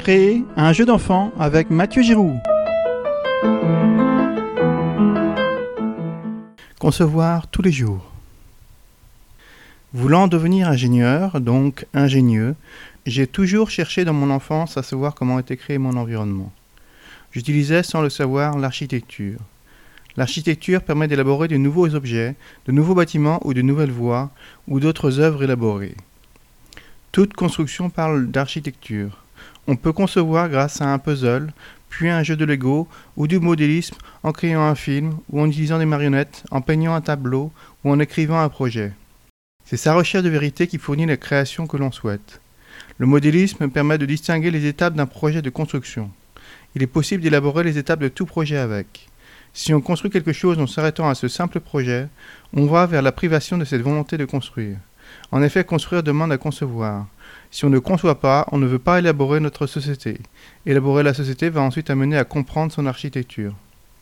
Créer un jeu d'enfant avec Mathieu Giroux. Concevoir tous les jours. Voulant devenir ingénieur, donc ingénieux, j'ai toujours cherché dans mon enfance à savoir comment était créé mon environnement. J'utilisais sans le savoir l'architecture. L'architecture permet d'élaborer de nouveaux objets, de nouveaux bâtiments ou de nouvelles voies ou d'autres œuvres élaborées. Toute construction parle d'architecture. On peut concevoir grâce à un puzzle, puis un jeu de Lego ou du modélisme en créant un film ou en utilisant des marionnettes, en peignant un tableau ou en écrivant un projet. C'est sa recherche de vérité qui fournit la création que l'on souhaite. Le modélisme permet de distinguer les étapes d'un projet de construction. Il est possible d'élaborer les étapes de tout projet avec. Si on construit quelque chose en s'arrêtant à ce simple projet, on va vers la privation de cette volonté de construire. En effet, construire demande à concevoir. Si on ne conçoit pas, on ne veut pas élaborer notre société. Élaborer la société va ensuite amener à comprendre son architecture.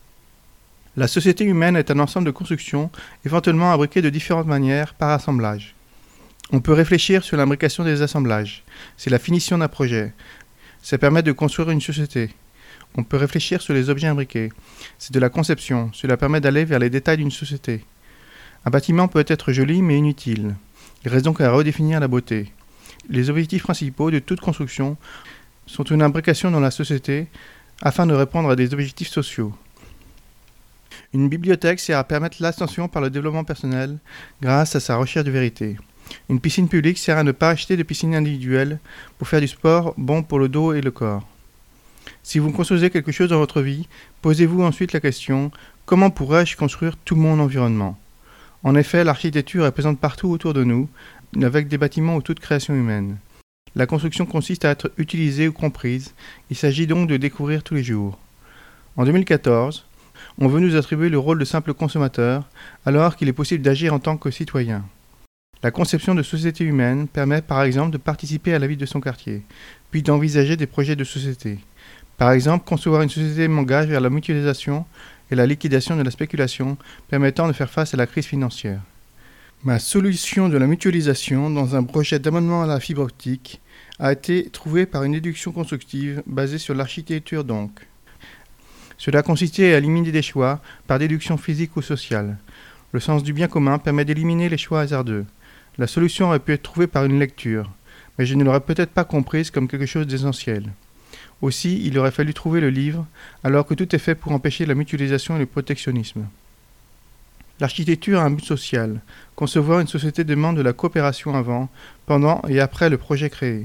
La société humaine est un ensemble de constructions, éventuellement imbriquées de différentes manières par assemblage. On peut réfléchir sur l'imbrication des assemblages. C'est la finition d'un projet. Ça permet de construire une société. On peut réfléchir sur les objets imbriqués. C'est de la conception. Cela permet d'aller vers les détails d'une société. Un bâtiment peut être joli mais inutile. Il reste donc à redéfinir la beauté. Les objectifs principaux de toute construction sont une imbrication dans la société afin de répondre à des objectifs sociaux. Une bibliothèque sert à permettre l'ascension par le développement personnel grâce à sa recherche de vérité. Une piscine publique sert à ne pas acheter de piscine individuelle pour faire du sport bon pour le dos et le corps. Si vous construisez quelque chose dans votre vie, posez-vous ensuite la question « Comment pourrais-je construire tout mon environnement ?» En effet, l'architecture est présente partout autour de nous, avec des bâtiments ou toute création humaine. La construction consiste à être utilisée ou comprise. Il s'agit donc de découvrir tous les jours. En 2014, on veut nous attribuer le rôle de simple consommateur, alors qu'il est possible d'agir en tant que citoyen. La conception de société humaine permet par exemple de participer à la vie de son quartier, puis d'envisager des projets de société. Par exemple, concevoir une société m'engage vers la mutualisation et la liquidation de la spéculation, permettant de faire face à la crise financière. Ma solution de la mutualisation dans un projet d'abonnement à la fibre optique a été trouvée par une déduction constructive basée sur l'architecture donc. Cela consistait à éliminer des choix par déduction physique ou sociale. Le sens du bien commun permet d'éliminer les choix hasardeux. La solution aurait pu être trouvée par une lecture, mais je ne l'aurais peut-être pas comprise comme quelque chose d'essentiel. Aussi, il aurait fallu trouver le livre, alors que tout est fait pour empêcher la mutualisation et le protectionnisme. L'architecture a un but social. Concevoir une société demande de la coopération avant, pendant et après le projet créé.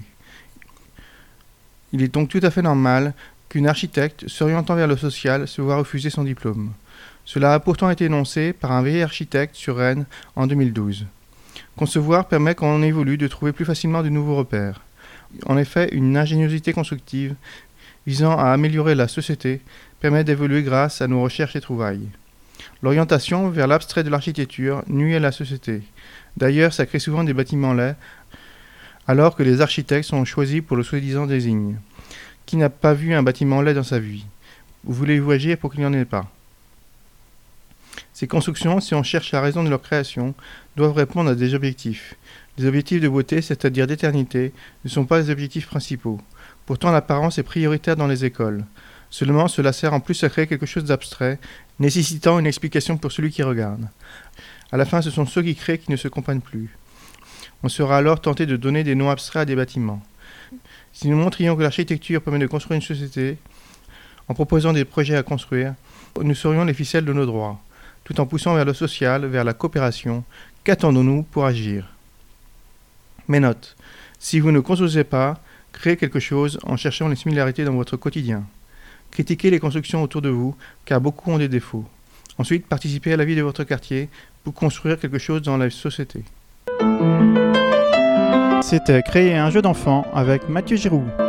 Il est donc tout à fait normal qu'une architecte, s'orientant vers le social, se voit refuser son diplôme. Cela a pourtant été énoncé par un vieil architecte sur Rennes en 2012. Concevoir permet, quand on évolue, de trouver plus facilement de nouveaux repères. En effet, une ingéniosité constructive visant à améliorer la société permet d'évoluer grâce à nos recherches et trouvailles. L'orientation vers l'abstrait de l'architecture nuit à la société. D'ailleurs, ça crée souvent des bâtiments laids, alors que les architectes sont choisis pour le soi-disant désigne. Qui n'a pas vu un bâtiment laid dans sa vie? Voulez-vous agir pour qu'il n'y en ait pas? Ces constructions, si on cherche la raison de leur création, doivent répondre à des objectifs. Les objectifs de beauté, c'est-à-dire d'éternité, ne sont pas les objectifs principaux. Pourtant, l'apparence est prioritaire dans les écoles. Seulement, cela sert en plus à créer quelque chose d'abstrait, nécessitant une explication pour celui qui regarde. À la fin, ce sont ceux qui créent qui ne se comprennent plus. On sera alors tenté de donner des noms abstraits à des bâtiments. Si nous montrions que l'architecture permet de construire une société, en proposant des projets à construire, nous serions les ficelles de nos droits, tout en poussant vers le social, vers la coopération. Qu'attendons-nous pour agir? Mes notes. Si vous ne construisez pas, créez quelque chose en cherchant les similarités dans votre quotidien. Critiquez les constructions autour de vous, car beaucoup ont des défauts. Ensuite, participez à la vie de votre quartier pour construire quelque chose dans la société. C'était Créer un jeu d'enfant avec Mathieu Giroux.